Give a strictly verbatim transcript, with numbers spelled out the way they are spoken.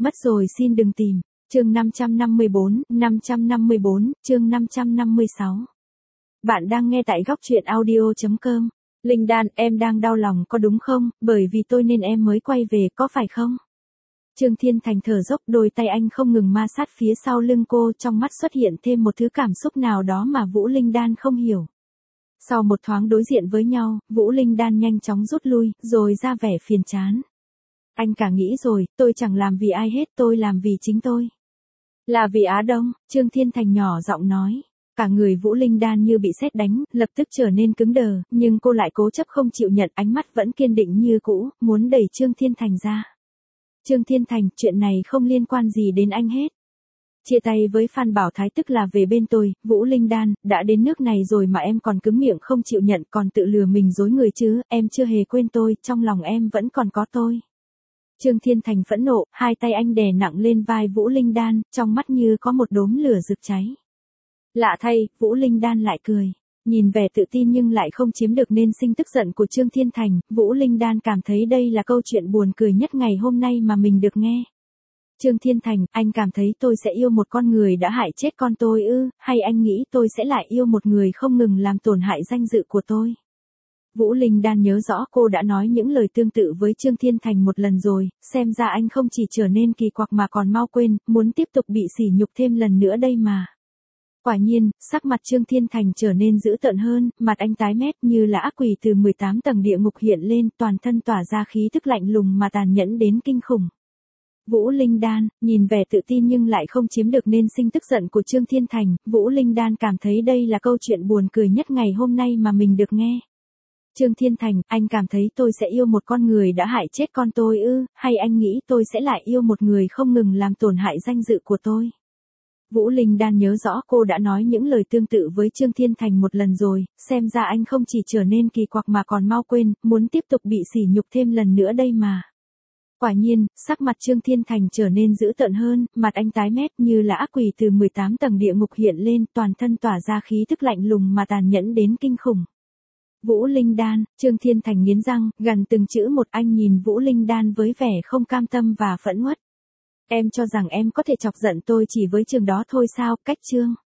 mất rồi xin đừng tìm. Chương năm trăm năm mươi bốn, năm trăm năm mươi bốn, chương năm trăm năm mươi sáu. Bạn đang nghe tại góc truyện audio chấm com. Linh Đan, em đang đau lòng có đúng không, bởi vì tôi nên em mới quay về, có phải không? Trương Thiên Thành thở dốc, đôi tay anh không ngừng ma sát phía sau lưng cô, trong mắt xuất hiện thêm một thứ cảm xúc nào đó mà Vũ Linh Đan không hiểu. Sau một thoáng đối diện với nhau, Vũ Linh Đan nhanh chóng rút lui, rồi ra vẻ phiền chán. Anh cả nghĩ rồi, tôi chẳng làm vì ai hết, tôi làm vì chính tôi. Là vì Á Đông, Trương Thiên Thành nhỏ giọng nói. Cả người Vũ Linh Đan như bị sét đánh, lập tức trở nên cứng đờ, nhưng cô lại cố chấp không chịu nhận, ánh mắt vẫn kiên định như cũ, muốn đẩy Trương Thiên Thành ra. Trương Thiên Thành, chuyện này không liên quan gì đến anh hết. Chia tay với Phan Bảo Thái tức là về bên tôi, Vũ Linh Đan, đã đến nước này rồi mà em còn cứng miệng không chịu nhận, còn tự lừa mình dối người chứ, em chưa hề quên tôi, trong lòng em vẫn còn có tôi. Trương Thiên Thành phẫn nộ, hai tay anh đè nặng lên vai Vũ Linh Đan, trong mắt như có một đốm lửa rực cháy. Lạ thay, Vũ Linh Đan lại cười. Nhìn vẻ tự tin nhưng lại không chiếm được nên sinh tức giận của Trương Thiên Thành, Vũ Linh Đan cảm thấy đây là câu chuyện buồn cười nhất ngày hôm nay mà mình được nghe. Trương Thiên Thành, anh cảm thấy tôi sẽ yêu một con người đã hại chết con tôi ư, hay anh nghĩ tôi sẽ lại yêu một người không ngừng làm tổn hại danh dự của tôi? Vũ Linh Đan nhớ rõ cô đã nói những lời tương tự với Trương Thiên Thành một lần rồi, xem ra anh không chỉ trở nên kỳ quặc mà còn mau quên, muốn tiếp tục bị sỉ nhục thêm lần nữa đây mà. Quả nhiên, sắc mặt Trương Thiên Thành trở nên dữ tợn hơn, mặt anh tái mét như là ác quỷ từ mười tám tầng địa ngục hiện lên, toàn thân tỏa ra khí tức lạnh lùng mà tàn nhẫn đến kinh khủng. Vũ Linh Đan, nhìn vẻ tự tin nhưng lại không chiếm được nên sinh tức giận của Trương Thiên Thành, Vũ Linh Đan cảm thấy đây là câu chuyện buồn cười nhất ngày hôm nay mà mình được nghe. Trương Thiên Thành, anh cảm thấy tôi sẽ yêu một con người đã hại chết con tôi ư, hay anh nghĩ tôi sẽ lại yêu một người không ngừng làm tổn hại danh dự của tôi? Vũ Linh Đan nhớ rõ cô đã nói những lời tương tự với Trương Thiên Thành một lần rồi, xem ra anh không chỉ trở nên kỳ quặc mà còn mau quên, muốn tiếp tục bị sỉ nhục thêm lần nữa đây mà. Quả nhiên, sắc mặt Trương Thiên Thành trở nên dữ tợn hơn, mặt anh tái mét như là ác quỷ từ mười tám tầng địa ngục hiện lên, toàn thân tỏa ra khí tức lạnh lùng mà tàn nhẫn đến kinh khủng. Vũ Linh Đan, Trương Thiên Thành nghiến răng, gằn từng chữ một, anh nhìn Vũ Linh Đan với vẻ không cam tâm và phẫn uất. Em cho rằng em có thể chọc giận tôi chỉ với trường đó thôi sao, cách Trương.